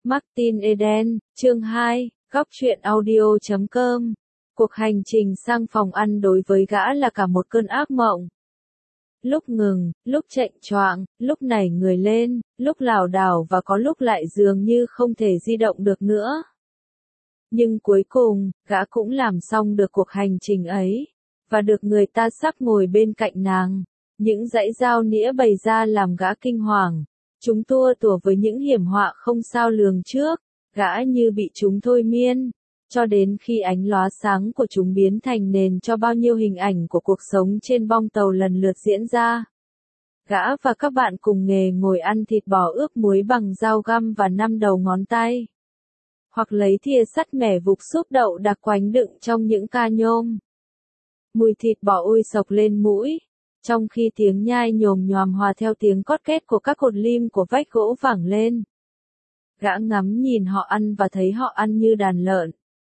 Martin Eden, chương 2, góc truyện audio.com. Cuộc hành trình sang phòng ăn đối với gã là cả một cơn ác mộng. Lúc ngừng, lúc chệch choạng, lúc nảy người lên, lúc lảo đảo và có lúc lại dường như không thể di động được nữa. Nhưng cuối cùng, gã cũng làm xong được cuộc hành trình ấy, và được người ta sắp ngồi bên cạnh nàng. Những dãy dao nĩa bày ra làm gã kinh hoàng. Chúng tua tủa với những hiểm họa không sao lường trước, gã như bị chúng thôi miên, cho đến khi ánh lóa sáng của chúng biến thành nền cho bao nhiêu hình ảnh của cuộc sống trên bong tàu lần lượt diễn ra. Gã và các bạn cùng nghề ngồi ăn thịt bò ướp muối bằng dao găm và 5 đầu ngón tay. Hoặc lấy thìa sắt mẻ vục xúc đậu đặc quánh đựng trong những ca nhôm. Mùi thịt bò ôi sộc lên mũi, trong khi tiếng nhai nhồm nhoàm hòa theo tiếng cót két của các cột lim của vách gỗ vẳng lên. Gã ngắm nhìn họ ăn và thấy họ ăn như đàn lợn.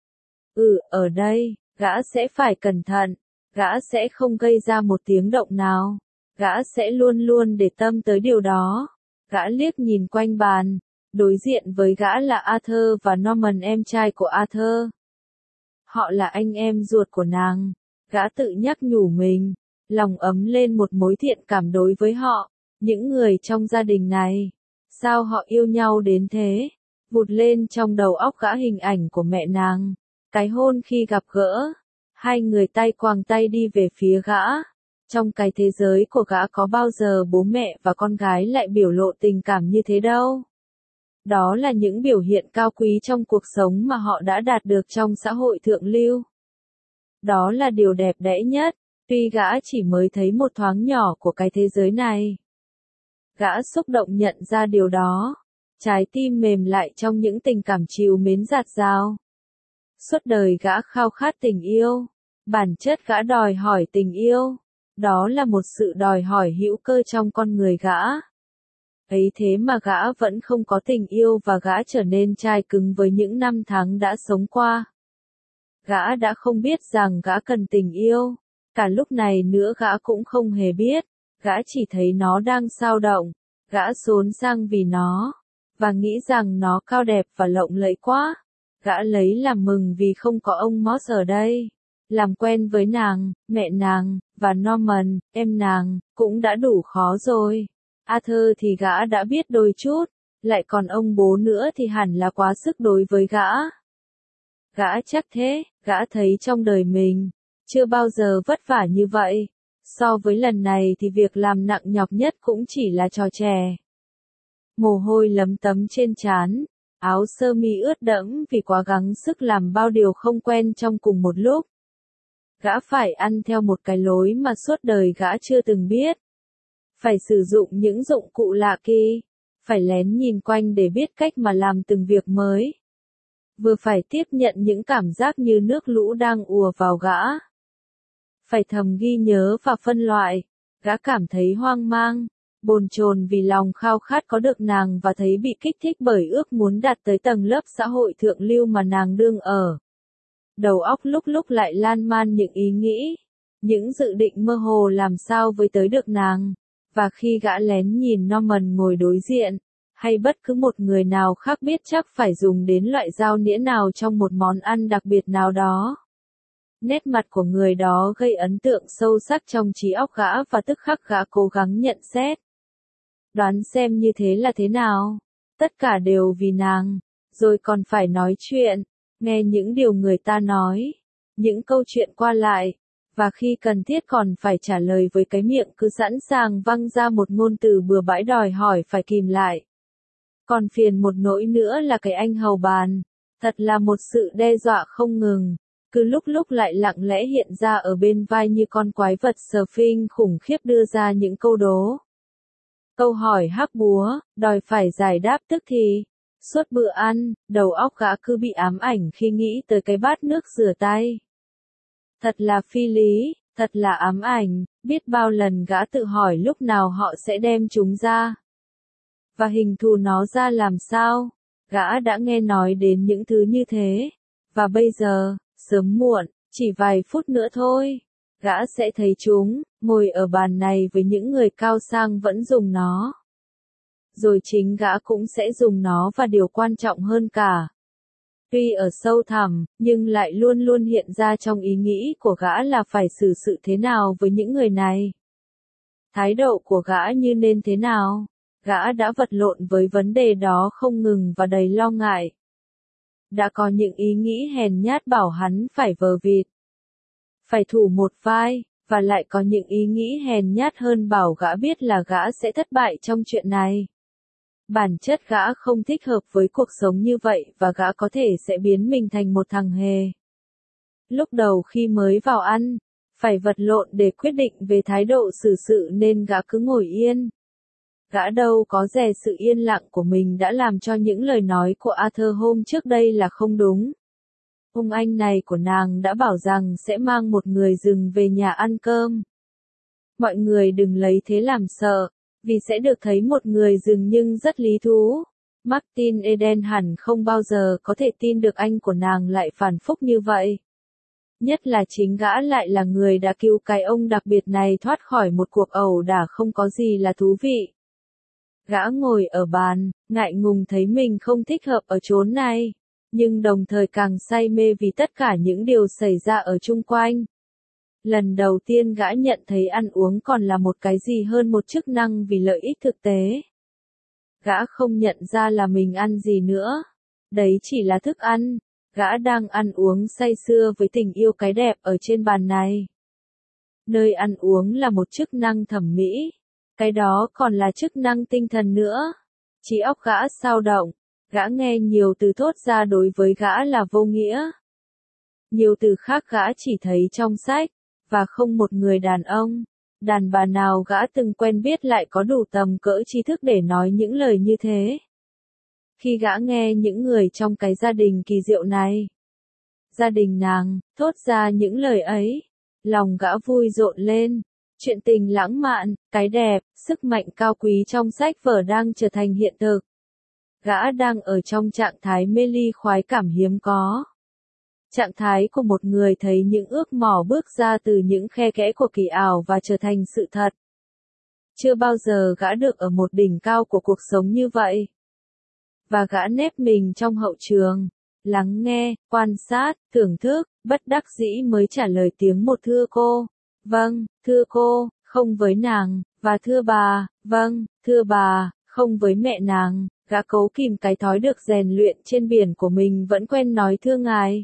Ở đây, gã sẽ phải cẩn thận, gã sẽ không gây ra một tiếng động nào, gã sẽ luôn luôn để tâm tới điều đó. Gã liếc nhìn quanh bàn, đối diện với gã là Arthur và Norman, em trai của Arthur. Họ là anh em ruột của nàng, gã tự nhắc nhủ mình, lòng ấm lên một mối thiện cảm đối với họ, những người trong gia đình này. Sao họ yêu nhau đến thế? Vụt lên trong đầu óc gã hình ảnh của mẹ nàng, cái hôn khi gặp gỡ, hai người tay quàng tay đi về phía gã. Trong cái thế giới của gã có bao giờ bố mẹ và con gái lại biểu lộ tình cảm như thế đâu. Đó là những biểu hiện cao quý trong cuộc sống mà họ đã đạt được trong xã hội thượng lưu. Đó là điều đẹp đẽ nhất, tuy gã chỉ mới thấy một thoáng nhỏ của cái thế giới này. Gã xúc động nhận ra điều đó, trái tim mềm lại trong những tình cảm trìu mến dạt dào. Suốt đời gã khao khát tình yêu, bản chất gã đòi hỏi tình yêu, đó là một sự đòi hỏi hữu cơ trong con người gã. Ấy thế mà gã vẫn không có tình yêu và gã trở nên chai cứng với những năm tháng đã sống qua. Gã đã không biết rằng gã cần tình yêu, cả lúc này nữa gã cũng không hề biết, gã chỉ thấy nó đang xao động, gã xốn sang vì nó, và nghĩ rằng nó cao đẹp và lộng lẫy quá. Gã lấy làm mừng vì không có ông Moss ở đây. Làm quen với nàng, mẹ nàng, và Norman, em nàng, cũng đã đủ khó rồi. Arthur thì gã đã biết đôi chút, lại còn ông bố nữa thì hẳn là quá sức đối với gã. Gã chắc thế, gã thấy trong đời mình chưa bao giờ vất vả như vậy. So với lần này thì việc làm nặng nhọc nhất cũng chỉ là trò trẻ. Mồ hôi lấm tấm trên trán, áo sơ mi ướt đẫm vì quá gắng sức làm bao điều không quen trong cùng một lúc. Gã phải ăn theo một cái lối mà suốt đời gã chưa từng biết. Phải sử dụng những dụng cụ lạ kỳ, phải lén nhìn quanh để biết cách mà làm từng việc mới. Vừa phải tiếp nhận những cảm giác như nước lũ đang ùa vào gã. Phải thầm ghi nhớ và phân loại. Gã cảm thấy hoang mang, bồn chồn vì lòng khao khát có được nàng và thấy bị kích thích bởi ước muốn đạt tới tầng lớp xã hội thượng lưu mà nàng đương ở. Đầu óc lúc lúc lại lan man những ý nghĩ, những dự định mơ hồ làm sao với tới được nàng. Và khi gã lén nhìn Norman ngồi đối diện, hay bất cứ một người nào khác biết chắc phải dùng đến loại dao nĩa nào trong một món ăn đặc biệt nào đó. Nét mặt của người đó gây ấn tượng sâu sắc trong trí óc gã và tức khắc gã cố gắng nhận xét. Đoán xem như thế là thế nào? Tất cả đều vì nàng, rồi còn phải nói chuyện, nghe những điều người ta nói, những câu chuyện qua lại, và khi cần thiết còn phải trả lời với cái miệng cứ sẵn sàng văng ra một ngôn từ bừa bãi đòi hỏi phải kìm lại. Còn phiền một nỗi nữa là cái anh hầu bàn, thật là một sự đe dọa không ngừng, cứ lúc lúc lại lặng lẽ hiện ra ở bên vai như con quái vật Sphinx khủng khiếp đưa ra những câu đố. Câu hỏi hắc búa, đòi phải giải đáp tức thì. Suốt bữa ăn, đầu óc gã cứ bị ám ảnh khi nghĩ tới cái bát nước rửa tay. Thật là phi lý, thật là ám ảnh, biết bao lần gã tự hỏi lúc nào họ sẽ đem chúng ra. Và hình thù nó ra làm sao? Gã đã nghe nói đến những thứ như thế. Và bây giờ, sớm muộn, chỉ vài phút nữa thôi, gã sẽ thấy chúng, ngồi ở bàn này với những người cao sang vẫn dùng nó. rồi chính gã cũng sẽ dùng nó, và điều quan trọng hơn cả, tuy ở sâu thẳm, nhưng lại luôn luôn hiện ra trong ý nghĩ của gã là phải xử sự thế nào với những người này. Thái độ của gã như nên thế nào? Gã đã vật lộn với vấn đề đó không ngừng và đầy lo ngại. Đã có những ý nghĩ hèn nhát bảo hắn phải vờ vịt, phải thủ một vai, và lại có những ý nghĩ hèn nhát hơn bảo gã biết là gã sẽ thất bại trong chuyện này. Bản chất gã không thích hợp với cuộc sống như vậy, và gã có thể sẽ biến mình thành một thằng hề. Lúc đầu khi mới vào ăn, phải vật lộn để quyết định về thái độ xử sự nên gã cứ ngồi yên. Gã đâu có dè sự yên lặng của mình đã làm cho những lời nói của Arthur hôm trước đây là không đúng. Ông anh này của nàng đã bảo rằng sẽ mang một người rừng về nhà ăn cơm. Mọi người đừng lấy thế làm sợ, vì sẽ được thấy một người rừng nhưng rất lý thú. Martin Eden hẳn không bao giờ có thể tin được anh của nàng lại phản phúc như vậy. Nhất là chính gã lại là người đã cứu cái ông đặc biệt này thoát khỏi một cuộc ẩu đả không có gì là thú vị. Gã ngồi ở bàn, ngại ngùng thấy mình không thích hợp ở chốn này, nhưng đồng thời càng say mê vì tất cả những điều xảy ra ở chung quanh. Lần đầu tiên gã nhận thấy ăn uống còn là một cái gì hơn một chức năng vì lợi ích thực tế. Gã không nhận ra là mình ăn gì nữa. Đấy chỉ là thức ăn. Gã đang ăn uống say sưa với tình yêu cái đẹp ở trên bàn này. Nơi ăn uống là một chức năng thẩm mỹ. Cái đó còn là chức năng tinh thần nữa. Trí óc gã sao động. Gã nghe nhiều từ thốt ra đối với gã là vô nghĩa. Nhiều từ khác gã chỉ thấy trong sách. Và không một người đàn bà nào gã từng quen biết lại có đủ tầm cỡ trí thức để nói những lời như thế. Khi gã nghe những người trong cái gia đình kỳ diệu này, gia đình nàng, thốt ra những lời ấy, lòng gã vui rộn lên. Chuyện tình lãng mạn, cái đẹp, sức mạnh cao quý trong sách vở đang trở thành hiện thực. Gã đang ở trong trạng thái mê ly khoái cảm hiếm có. Trạng thái của một người thấy những ước mỏ bước ra từ những khe kẽ của kỳ ảo và trở thành sự thật. Chưa bao giờ gã được ở một đỉnh cao của cuộc sống như vậy. Và gã nép mình trong hậu trường, lắng nghe, quan sát, thưởng thức, bất đắc dĩ mới trả lời tiếng một thưa cô. Vâng, thưa cô, không với nàng, và thưa bà, vâng, thưa bà, không với mẹ nàng. Gã cố kìm cái thói được rèn luyện trên biển của mình vẫn quen nói thưa ngài.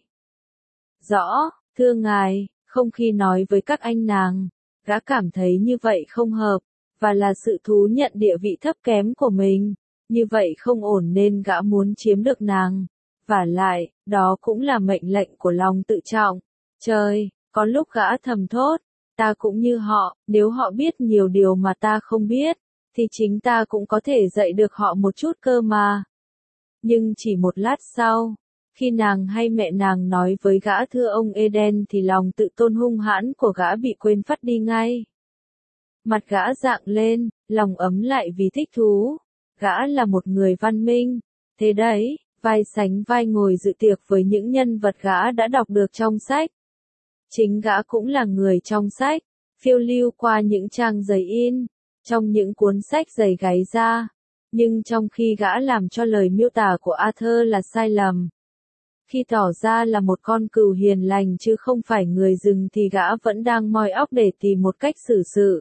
Rõ, thưa ngài, không khi nói với các anh nàng. Gã cảm thấy như vậy không hợp, và là sự thú nhận địa vị thấp kém của mình. Như vậy không ổn nên gã muốn chiếm được nàng. Vả lại, đó cũng là mệnh lệnh của lòng tự trọng. Trời, có lúc gã thầm thốt, ta cũng như họ, nếu họ biết nhiều điều mà ta không biết, thì chính ta cũng có thể dạy được họ một chút cơ mà. Nhưng chỉ một lát sau, khi nàng hay mẹ nàng nói với gã thưa ông Eden thì lòng tự tôn hung hãn của gã bị quên phắt đi ngay. Mặt gã rạng lên, lòng ấm lại vì thích thú. Gã là một người văn minh. Thế đấy, vai sánh vai ngồi dự tiệc với những nhân vật gã đã đọc được trong sách. Chính gã cũng là người trong sách, phiêu lưu qua những trang giấy in, trong những cuốn sách dày gáy da. Nhưng trong khi gã làm cho lời miêu tả của Arthur là sai lầm, khi tỏ ra là một con cừu hiền lành chứ không phải người rừng thì gã vẫn đang moi óc để tìm một cách xử sự.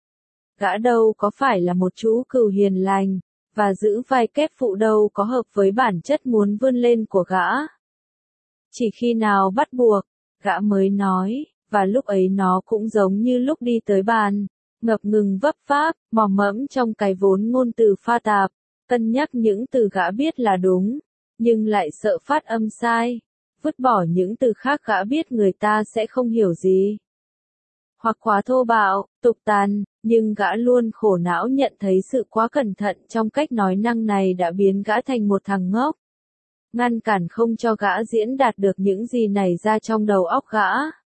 Gã đâu có phải là một chú cừu hiền lành, và giữ vai kép phụ đâu có hợp với bản chất muốn vươn lên của gã. Chỉ khi nào bắt buộc, gã mới nói, và lúc ấy nó cũng giống như lúc đi tới bàn, ngập ngừng vấp váp, mò mẫm trong cái vốn ngôn từ pha tạp, cân nhắc những từ gã biết là đúng, nhưng lại sợ phát âm sai, vứt bỏ những từ khác gã biết người ta sẽ không hiểu gì. Hoặc quá thô bạo, tục tàn, nhưng gã luôn khổ não nhận thấy sự quá cẩn thận trong cách nói năng này đã biến gã thành một thằng ngốc. Ngăn cản không cho gã diễn đạt được những gì nảy ra trong đầu óc gã.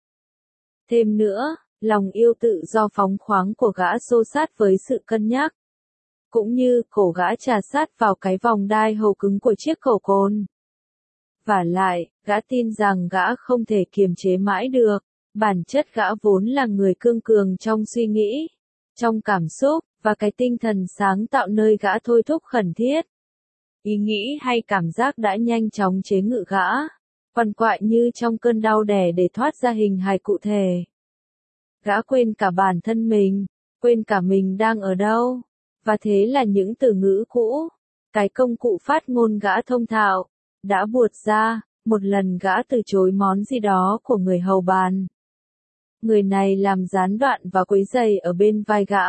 Thêm nữa, lòng yêu tự do phóng khoáng của gã xô sát với sự cân nhắc. Cũng như cổ gã chà sát vào cái vòng đai hầu cứng của chiếc khẩu côn. Vả lại, gã tin rằng gã không thể kiềm chế mãi được. Bản chất gã vốn là người cương cường trong suy nghĩ, trong cảm xúc, và cái tinh thần sáng tạo nơi gã thôi thúc khẩn thiết. Ý nghĩ hay cảm giác đã nhanh chóng chế ngự gã, quằn quại như trong cơn đau đẻ để thoát ra hình hài cụ thể. Gã quên cả bản thân mình, quên cả mình đang ở đâu, và thế là những từ ngữ cũ, cái công cụ phát ngôn gã thông thạo, đã buột ra. Một lần gã từ chối món gì đó của người hầu bàn. Người này làm gián đoạn và quấy rầy ở bên vai gã.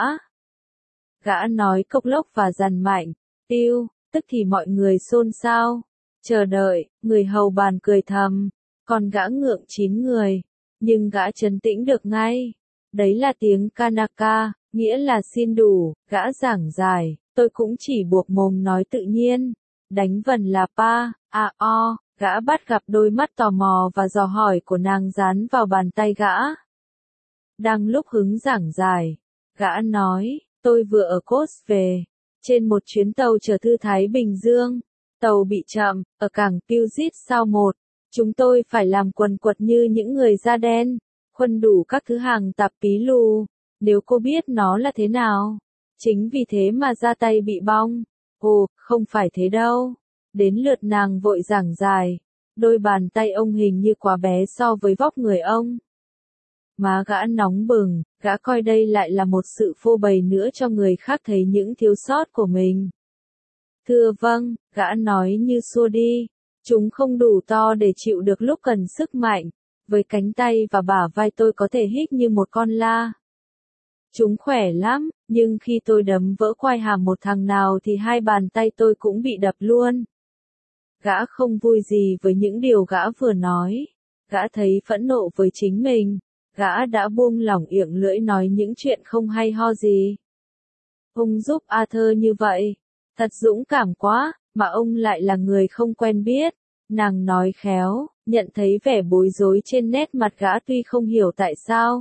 Gã nói cộc lốc và dằn mạnh, tiêu, tức thì mọi người xôn xao. Chờ đợi, người hầu bàn cười thầm, còn gã ngượng 9 người. Nhưng gã trấn tĩnh được ngay. Đấy là tiếng Kanaka, nghĩa là xin đủ, gã giảng giải, tôi cũng chỉ buộc mồm nói tự nhiên. Đánh vần là pa, a o. Gã bắt gặp đôi mắt tò mò và dò hỏi của nàng dán vào bàn tay gã. Đang lúc hứng giảng giải, gã nói, tôi vừa ở Coast về, trên một chuyến tàu chở thư Thái Bình Dương. Tàu bị chậm, ở cảng Puget Sound 1. Chúng tôi phải làm quần quật như những người da đen, khuân đủ các thứ hàng tạp pí lù. Nếu cô biết nó là thế nào, chính vì thế mà da tay bị bong. Ồ, không phải thế đâu. Đến lượt nàng vội giảng giải, đôi bàn tay ông hình như quá bé so với vóc người ông. Má gã nóng bừng, gã coi đây lại là một sự phô bày nữa cho người khác thấy những thiếu sót của mình. Thưa vâng, gã nói như xua đi, chúng không đủ to để chịu được lúc cần sức mạnh, với cánh tay và bả vai tôi có thể hít như một con la. Chúng khỏe lắm, nhưng khi tôi đấm vỡ quai hàm một thằng nào thì hai bàn tay tôi cũng bị đập luôn. Gã không vui gì với những điều gã vừa nói. Gã thấy phẫn nộ với chính mình. Gã đã buông lỏng iệng lưỡi nói những chuyện không hay ho gì. Ông giúp Arthur như vậy. Thật dũng cảm quá, mà ông lại là người không quen biết. Nàng nói khéo, nhận thấy vẻ bối rối trên nét mặt gã tuy không hiểu tại sao.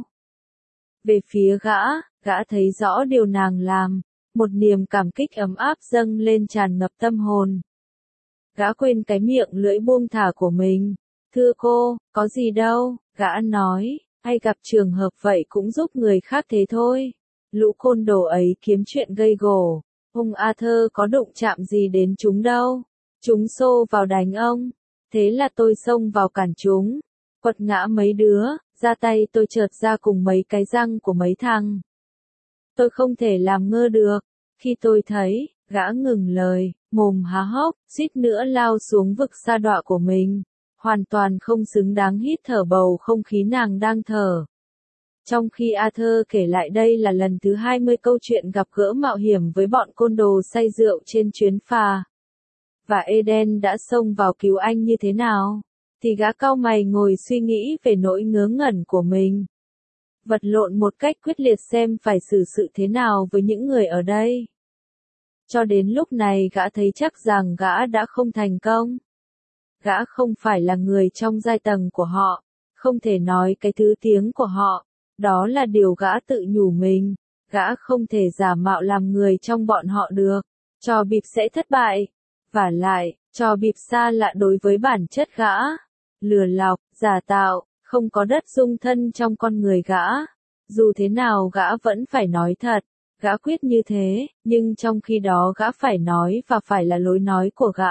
Về phía gã thấy rõ điều nàng làm. Một niềm cảm kích ấm áp dâng lên tràn ngập tâm hồn. Gã quên cái miệng lưỡi buông thả của mình. Thưa cô, có gì đâu, gã nói, hay gặp trường hợp vậy cũng giúp người khác thế thôi. Lũ côn đồ ấy kiếm chuyện gây gổ. Ông Arthur có đụng chạm gì đến chúng đâu. Chúng xô vào đánh ông. Thế là tôi xông vào cản chúng. Quật ngã mấy đứa, ra tay tôi chợt ra cùng mấy cái răng của mấy thằng. Tôi không thể làm ngơ được. Khi tôi thấy, gã ngừng lời, mồm há hốc, suýt nữa lao xuống vực sa đọa của mình. Hoàn toàn không xứng đáng hít thở bầu không khí nàng đang thở. Trong khi Arthur kể lại đây là lần thứ 20 câu chuyện gặp gỡ mạo hiểm với bọn côn đồ say rượu trên chuyến phà. Và Eden đã xông vào cứu anh như thế nào, thì gã cau mày ngồi suy nghĩ về nỗi ngớ ngẩn của mình. Vật lộn một cách quyết liệt xem phải xử sự thế nào với những người ở đây. Cho đến lúc này gã thấy chắc rằng gã đã không thành công. Gã không phải là người trong giai tầng của họ, không thể nói cái thứ tiếng của họ. Đó là điều gã tự nhủ mình. Gã không thể giả mạo làm người trong bọn họ được. Trò bịp sẽ thất bại. Vả lại, trò bịp xa lạ đối với bản chất gã. Lừa lọc, giả tạo, không có đất dung thân trong con người gã. Dù thế nào gã vẫn phải nói thật. Gã quyết như thế, nhưng trong khi đó gã phải nói và phải là lối nói của gã.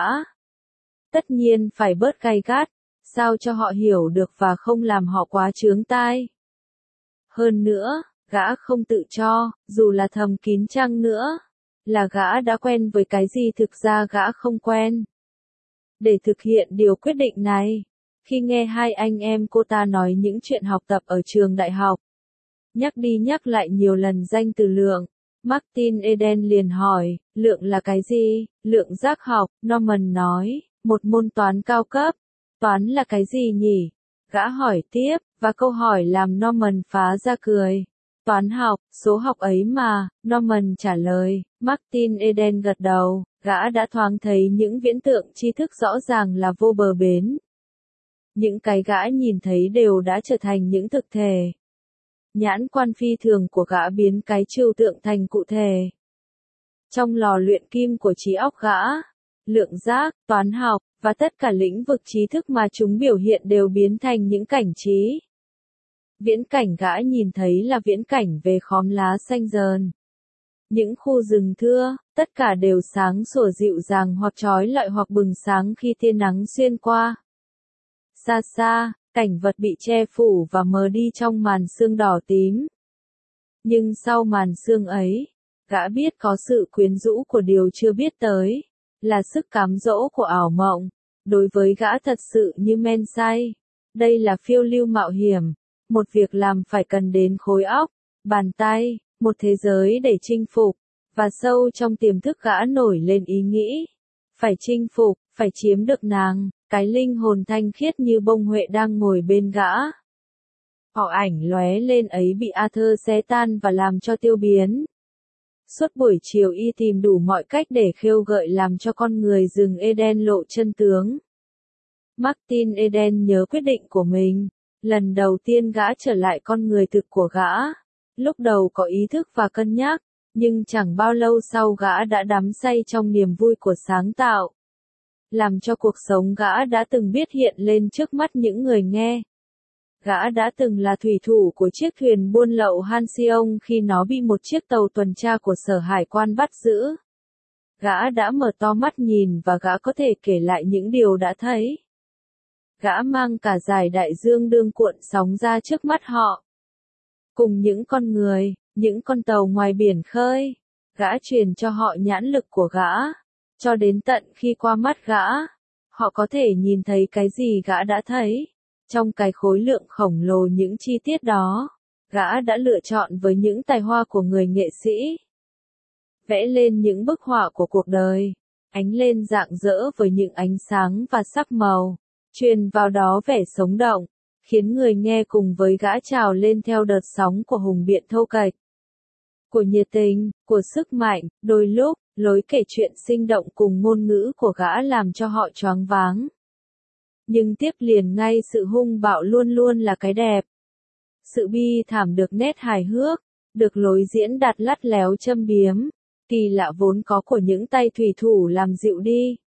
Tất nhiên phải bớt gay gắt, sao cho họ hiểu được và không làm họ quá chướng tai. Hơn nữa, gã không tự cho, dù là thầm kín chăng nữa, là gã đã quen với cái gì thực ra gã không quen. Để thực hiện điều quyết định này, khi nghe hai anh em cô ta nói những chuyện học tập ở trường đại học, nhắc đi nhắc lại nhiều lần danh từ lượng, Martin Eden liền hỏi, lượng là cái gì? Lượng giác học, Norman nói, một môn toán cao cấp. Toán là cái gì nhỉ? Gã hỏi tiếp, và câu hỏi làm Norman phá ra cười. Toán học, số học ấy mà, Norman trả lời. Martin Eden gật đầu, gã đã thoáng thấy những viễn tượng tri thức rõ ràng là vô bờ bến. Những cái gã nhìn thấy đều đã trở thành những thực thể. Nhãn quan phi thường của gã biến cái trừu tượng thành cụ thể. Trong lò luyện kim của trí óc gã, lượng giác, toán học, và tất cả lĩnh vực trí thức mà chúng biểu hiện đều biến thành những cảnh trí. Viễn cảnh gã nhìn thấy là viễn cảnh về khóm lá xanh dờn. Những khu rừng thưa, tất cả đều sáng sủa dịu dàng hoặc chói lọi hoặc bừng sáng khi tia nắng xuyên qua. Xa xa, cảnh vật bị che phủ và mờ đi trong màn sương đỏ tím. Nhưng sau màn sương ấy, gã biết có sự quyến rũ của điều chưa biết tới, là sức cám dỗ của ảo mộng. Đối với gã thật sự như men say. Đây là phiêu lưu mạo hiểm, một việc làm phải cần đến khối óc, bàn tay, một thế giới để chinh phục, và sâu trong tiềm thức gã nổi lên ý nghĩ. Phải chinh phục, phải chiếm được nàng, cái linh hồn thanh khiết như bông huệ đang ngồi bên gã. Họ ảnh lóe lên ấy bị Arthur xé tan và làm cho tiêu biến. Suốt buổi chiều y tìm đủ mọi cách để khêu gợi làm cho con người rừng Eden lộ chân tướng. Martin Eden nhớ quyết định của mình. Lần đầu tiên gã trở lại con người thực của gã. Lúc đầu có ý thức và cân nhắc, nhưng chẳng bao lâu sau gã đã đắm say trong niềm vui của sáng tạo. Làm cho cuộc sống gã đã từng biết hiện lên trước mắt những người nghe. Gã đã từng là thủy thủ của chiếc thuyền buôn lậu Halcyon khi nó bị một chiếc tàu tuần tra của sở hải quan bắt giữ. Gã đã mở to mắt nhìn và gã có thể kể lại những điều đã thấy. Gã mang cả dải đại dương đương cuộn sóng ra trước mắt họ. Cùng những con người, những con tàu ngoài biển khơi, gã truyền cho họ nhãn lực của gã. Cho đến tận khi qua mắt gã, họ có thể nhìn thấy cái gì gã đã thấy. Trong cái khối lượng khổng lồ những chi tiết đó, gã đã lựa chọn với những tài hoa của người nghệ sĩ. Vẽ lên những bức họa của cuộc đời, ánh lên rạng rỡ với những ánh sáng và sắc màu, truyền vào đó vẻ sống động, khiến người nghe cùng với gã trào lên theo đợt sóng của hùng biện thô kệch. Của nhiệt tình, của sức mạnh, đôi lúc, lối kể chuyện sinh động cùng ngôn ngữ của gã làm cho họ choáng váng. Nhưng tiếp liền ngay sự hung bạo luôn luôn là cái đẹp. Sự bi thảm được nét hài hước, được lối diễn đạt lắt léo châm biếm, kỳ lạ vốn có của những tay thủy thủ làm dịu đi.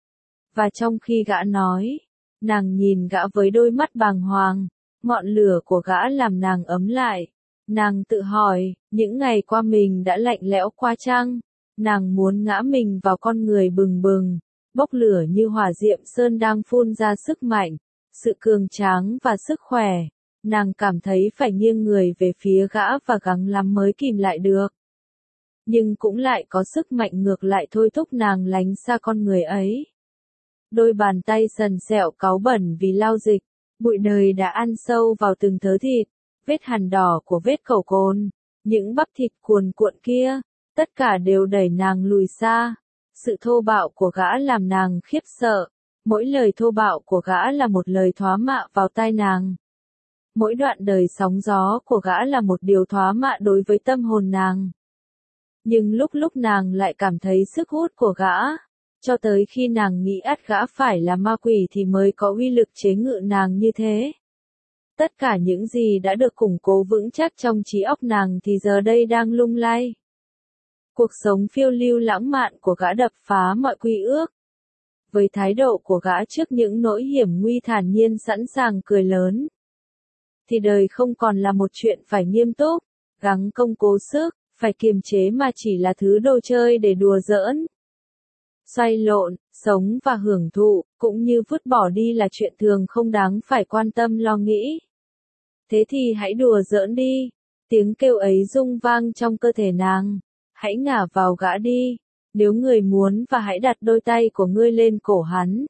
Và trong khi gã nói, nàng nhìn gã với đôi mắt bàng hoàng, ngọn lửa của gã làm nàng ấm lại. Nàng tự hỏi, những ngày qua mình đã lạnh lẽo qua chăng? Nàng muốn ngã mình vào con người bừng bừng, bốc lửa như hỏa diệm sơn đang phun ra sức mạnh, sự cường tráng và sức khỏe. Nàng cảm thấy phải nghiêng người về phía gã và gắng lắm mới kìm lại được. Nhưng cũng lại có sức mạnh ngược lại thôi thúc nàng lánh xa con người ấy. Đôi bàn tay sần sẹo cáu bẩn vì lao dịch, bụi đời đã ăn sâu vào từng thớ thịt, vết hằn đỏ của vết cẩu cồn, những bắp thịt cuồn cuộn kia, tất cả đều đẩy nàng lùi xa. Sự thô bạo của gã làm nàng khiếp sợ, mỗi lời thô bạo của gã là một lời thoá mạ vào tai nàng. Mỗi đoạn đời sóng gió của gã là một điều thoá mạ đối với tâm hồn nàng. Nhưng lúc lúc nàng lại cảm thấy sức hút của gã, cho tới khi nàng nghĩ ắt gã phải là ma quỷ thì mới có uy lực chế ngự nàng như thế. Tất cả những gì đã được củng cố vững chắc trong trí óc nàng thì giờ đây đang lung lay. Cuộc sống phiêu lưu lãng mạn của gã đập phá mọi quy ước. Với thái độ của gã trước những nỗi hiểm nguy thản nhiên sẵn sàng cười lớn. Thì đời không còn là một chuyện phải nghiêm túc, gắng công cố sức, phải kiềm chế mà chỉ là thứ đồ chơi để đùa giỡn. Xoay lộn, sống và hưởng thụ, cũng như vứt bỏ đi là chuyện thường không đáng phải quan tâm lo nghĩ. Thế thì hãy đùa giỡn đi. Tiếng kêu ấy rung vang trong cơ thể nàng. Hãy ngả vào gã đi, nếu người muốn và hãy đặt đôi tay của ngươi lên cổ hắn.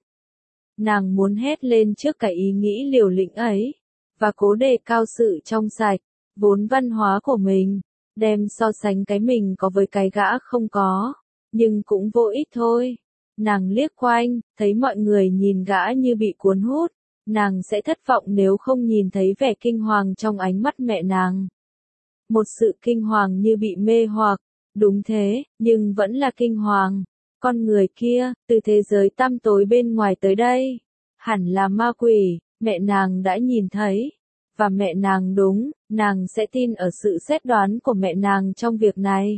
Nàng muốn hét lên trước cái ý nghĩ liều lĩnh ấy, và cố đề cao sự trong sạch, vốn văn hóa của mình, đem so sánh cái mình có với cái gã không có, nhưng cũng vô ích thôi. Nàng liếc quanh, thấy mọi người nhìn gã như bị cuốn hút, nàng sẽ thất vọng nếu không nhìn thấy vẻ kinh hoàng trong ánh mắt mẹ nàng. Một sự kinh hoàng như bị mê hoặc. Đúng thế, nhưng vẫn là kinh hoàng. Con người kia, từ thế giới tăm tối bên ngoài tới đây, hẳn là ma quỷ, mẹ nàng đã nhìn thấy. Và mẹ nàng đúng, nàng sẽ tin ở sự xét đoán của mẹ nàng trong việc này.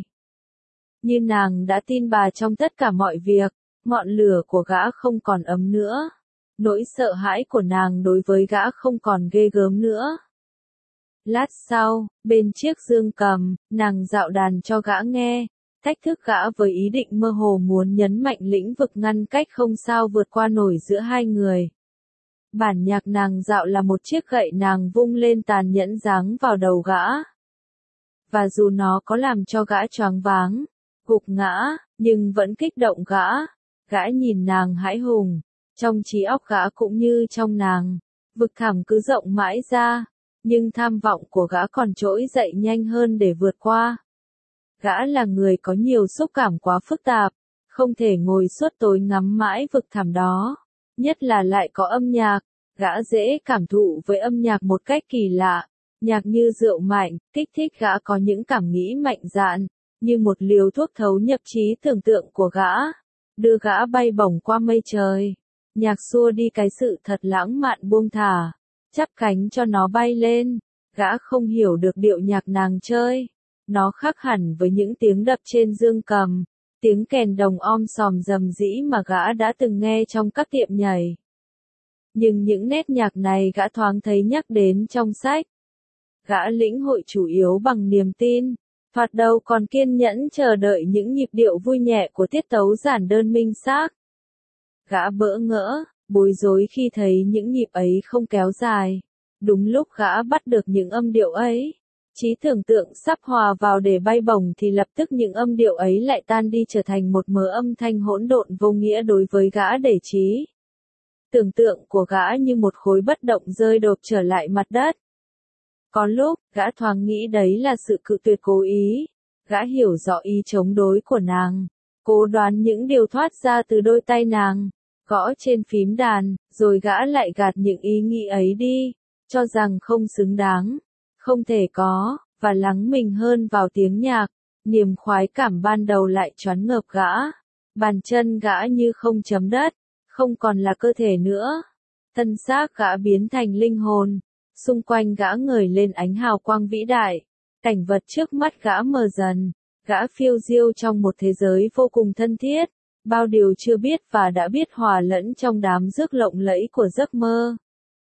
Như nàng đã tin bà trong tất cả mọi việc, ngọn lửa của gã không còn ấm nữa. Nỗi sợ hãi của nàng đối với gã không còn ghê gớm nữa. Lát sau, bên chiếc dương cầm, nàng dạo đàn cho gã nghe, thách thức gã với ý định mơ hồ muốn nhấn mạnh lĩnh vực ngăn cách không sao vượt qua nổi giữa hai người. Bản nhạc nàng dạo là một chiếc gậy nàng vung lên tàn nhẫn giáng vào đầu gã. Và dù nó có làm cho gã choáng váng, gục ngã, nhưng vẫn kích động gã. Gã nhìn nàng hãi hùng, trong trí óc gã cũng như trong nàng, vực thẳm cứ rộng mãi ra, nhưng tham vọng của gã còn trỗi dậy nhanh hơn để vượt qua. Gã là người có nhiều xúc cảm quá phức tạp, không thể ngồi suốt tối ngắm mãi vực thẳm đó, nhất là lại có âm nhạc, gã dễ cảm thụ với âm nhạc một cách kỳ lạ, nhạc như rượu mạnh, kích thích gã có những cảm nghĩ mạnh dạn, như một liều thuốc thấu nhập trí tưởng tượng của gã, đưa gã bay bổng qua mây trời. Nhạc xua đi cái sự thật lãng mạn buông thả, chắp cánh cho nó bay lên, gã không hiểu được điệu nhạc nàng chơi. Nó khác hẳn với những tiếng đập trên dương cầm, tiếng kèn đồng sòm rầm rĩ mà gã đã từng nghe trong các tiệm nhảy. Nhưng những nét nhạc này gã thoáng thấy nhắc đến trong sách. Gã lĩnh hội chủ yếu bằng niềm tin, thoạt đầu còn kiên nhẫn chờ đợi những nhịp điệu vui nhẹ của tiết tấu giản đơn minh xác. Gã bỡ ngỡ, bối rối khi thấy những nhịp ấy không kéo dài. Đúng lúc gã bắt được những âm điệu ấy, trí tưởng tượng sắp hòa vào để bay bổng thì lập tức những âm điệu ấy lại tan đi trở thành một mớ âm thanh hỗn độn vô nghĩa đối với gã để trí. Tưởng tượng của gã như một khối bất động rơi đột trở lại mặt đất. Có lúc, gã thoáng nghĩ đấy là sự cự tuyệt cố ý. Gã hiểu rõ ý chống đối của nàng, cố đoán những điều thoát ra từ đôi tay nàng, gõ trên phím đàn, rồi gã lại gạt những ý nghĩ ấy đi, cho rằng không xứng đáng, không thể có, và lắng mình hơn vào tiếng nhạc. Niềm khoái cảm ban đầu lại choáng ngợp gã. Bàn chân gã như không chấm đất, không còn là cơ thể nữa. Thân xác gã biến thành linh hồn. Xung quanh gã ngời lên ánh hào quang vĩ đại. Cảnh vật trước mắt gã mờ dần. Gã phiêu diêu trong một thế giới vô cùng thân thiết. Bao điều chưa biết và đã biết hòa lẫn trong đám rước lộng lẫy của giấc mơ.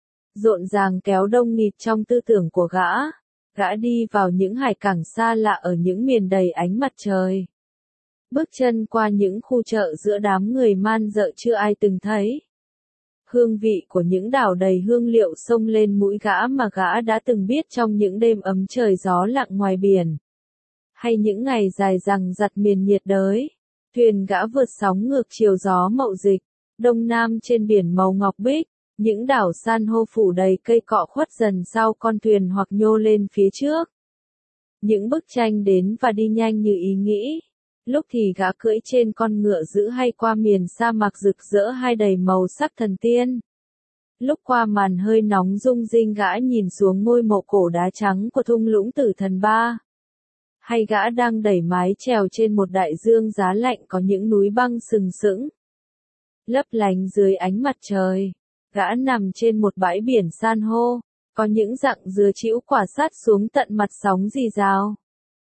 Rộn ràng kéo đông nghịt trong tư tưởng của gã. Gã đi vào những hải cảng xa lạ ở những miền đầy ánh mặt trời. Bước chân qua những khu chợ giữa đám người man dợ chưa ai từng thấy. Hương vị của những đảo đầy hương liệu xông lên mũi gã mà gã đã từng biết trong những đêm ấm trời gió lặng ngoài biển. Hay những ngày dài dằng dặc miền nhiệt đới. Thuyền gã vượt sóng ngược chiều gió mậu dịch. Đông Nam trên biển màu ngọc bích. Những đảo san hô phủ đầy cây cọ khuất dần sau con thuyền hoặc nhô lên phía trước. Những bức tranh đến và đi nhanh như ý nghĩ. Lúc thì gã cưỡi trên con ngựa dữ hay qua miền sa mạc rực rỡ hay đầy màu sắc thần tiên. Lúc qua màn hơi nóng rung rinh gã nhìn xuống ngôi mộ cổ đá trắng của thung lũng Tử Thần Ba. Hay gã đang đẩy mái chèo trên một đại dương giá lạnh có những núi băng sừng sững, lấp lánh dưới ánh mặt trời. Gã nằm trên một bãi biển san hô, có những dặng dừa chĩu quả sát xuống tận mặt sóng rì rào.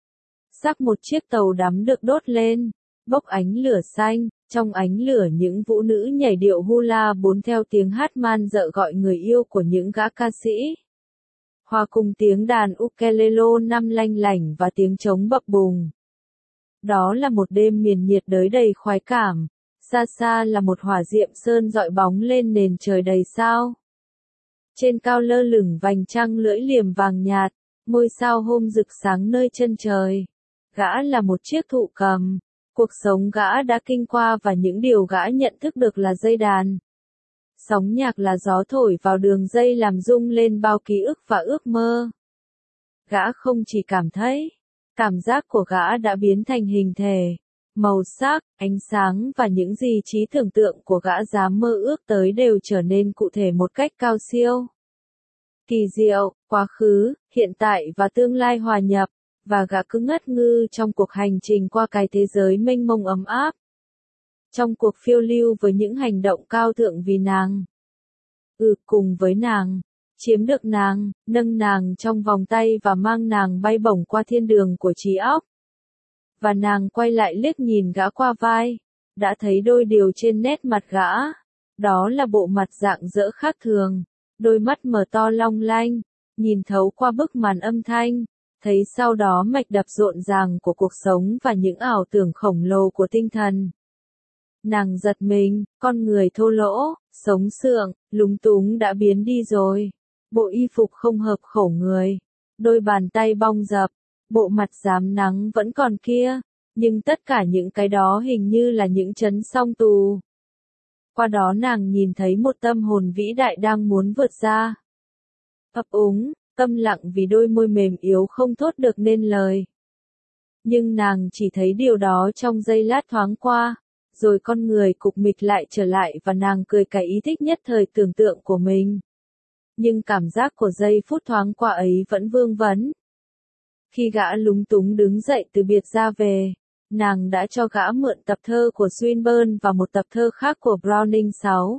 Xác một chiếc tàu đắm được đốt lên, bốc ánh lửa xanh, trong ánh lửa những vũ nữ nhảy điệu hula bốn theo tiếng hát man dợ gọi người yêu của những gã ca sĩ. Hòa cùng tiếng đàn ukulele năm lanh lảnh và tiếng trống bập bùng. Đó là một đêm miền nhiệt đới đầy khoái cảm. Xa xa là một hỏa diệm sơn dọi bóng lên nền trời đầy sao. Trên cao lơ lửng vành trăng lưỡi liềm vàng nhạt, ngôi sao hôm rực sáng nơi chân trời. Gã là một chiếc thụ cầm. Cuộc sống gã đã kinh qua và những điều gã nhận thức được là dây đàn. Sóng nhạc là gió thổi vào đường dây làm rung lên bao ký ức và ước mơ. Gã không chỉ cảm thấy, cảm giác của gã đã biến thành hình thể. Màu sắc, ánh sáng và những gì trí tưởng tượng của gã dám mơ ước tới đều trở nên cụ thể một cách cao siêu. Kỳ diệu, quá khứ, hiện tại và tương lai hòa nhập, và gã cứ ngất ngư trong cuộc hành trình qua cái thế giới mênh mông ấm áp. Trong cuộc phiêu lưu với những hành động cao thượng vì nàng. Cùng với nàng, chiếm được nàng, nâng nàng trong vòng tay và mang nàng bay bổng qua thiên đường của trí óc. Và nàng quay lại liếc nhìn gã qua vai, đã thấy đôi điều trên nét mặt gã. Đó là bộ mặt rạng rỡ khác thường, đôi mắt mở to long lanh, nhìn thấu qua bức màn âm thanh, thấy sau đó mạch đập rộn ràng của cuộc sống và những ảo tưởng khổng lồ của tinh thần. Nàng giật mình, con người thô lỗ, sống sượng, lúng túng đã biến đi rồi. Bộ y phục không hợp khẩu người, đôi bàn tay bong dập, bộ mặt rám nắng vẫn còn kia, nhưng tất cả những cái đó hình như là những trấn song tù. Qua đó nàng nhìn thấy một tâm hồn vĩ đại đang muốn vượt ra. Ấp úng, câm lặng vì đôi môi mềm yếu không thốt được nên lời. Nhưng nàng chỉ thấy điều đó trong giây lát thoáng qua, rồi con người cục mịch lại trở lại và nàng cười cái ý thích nhất thời tưởng tượng của mình. Nhưng cảm giác của giây phút thoáng qua ấy vẫn vương vấn. Khi gã lúng túng đứng dậy từ biệt ra về, nàng đã cho gã mượn tập thơ của Swinburne và một tập thơ khác của Browning 6.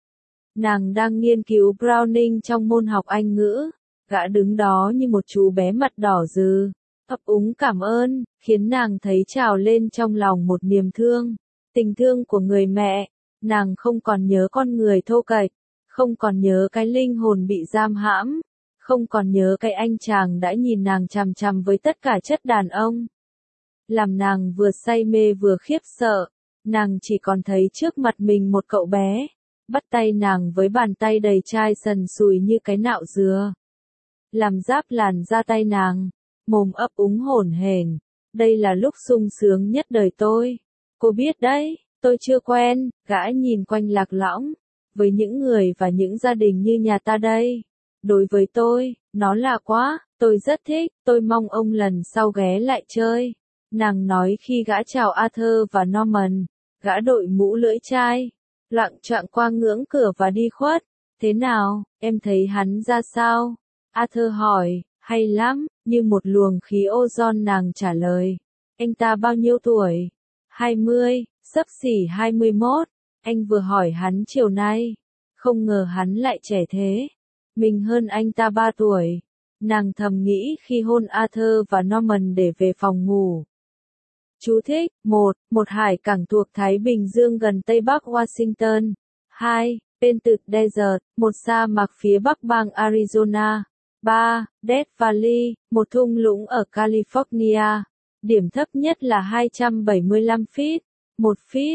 Nàng đang nghiên cứu Browning trong môn học Anh ngữ, gã đứng đó như một chú bé mặt đỏ rừ, ấp úng cảm ơn, khiến nàng thấy trào lên trong lòng một niềm thương, tình thương của người mẹ. Nàng không còn nhớ con người thô kệch, không còn nhớ cái linh hồn bị giam hãm, không còn nhớ cái anh chàng đã nhìn nàng chằm chằm với tất cả chất đàn ông. Làm nàng vừa say mê vừa khiếp sợ, nàng chỉ còn thấy trước mặt mình một cậu bé, bắt tay nàng với bàn tay đầy chai sần sùi như cái nạo dừa. Làm giáp làn ra tay nàng, mồm ấp úng hổn hển, đây là lúc sung sướng nhất đời tôi. Cô biết đấy, tôi chưa quen, gã nhìn quanh lạc lõng, với những người và những gia đình như nhà ta đây. Đối với tôi, nó lạ quá, tôi rất thích, tôi mong ông lần sau ghé lại chơi. Nàng nói khi gã chào Arthur và Norman, gã đội mũ lưỡi chai, loạng choạng qua ngưỡng cửa và đi khuất. Thế nào, em thấy hắn ra sao? Arthur hỏi, hay lắm, như một luồng khí ozone nàng trả lời. Anh ta bao nhiêu tuổi? 20, xấp xỉ 21. Anh vừa hỏi hắn chiều nay. Không ngờ hắn lại trẻ thế. Mình hơn anh ta 3 tuổi. Nàng thầm nghĩ khi hôn Arthur và Norman để về phòng ngủ. Chú thích: 1. Một hải cảng thuộc Thái Bình Dương gần Tây Bắc Washington. 2. Painted Desert, một sa mạc phía bắc bang Arizona. 3. Death Valley, một thung lũng ở California. Điểm thấp nhất là 275 feet, 1 feet,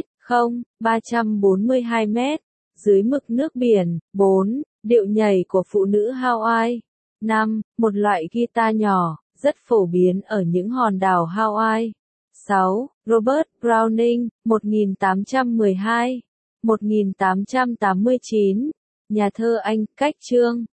342 mét, dưới mực nước biển. 4. Điệu nhảy của phụ nữ Hawaii. 5. Một loại guitar nhỏ, rất phổ biến ở những hòn đảo Hawaii. 6. Robert Browning, 1812-1889, nhà thơ Anh, cách chương.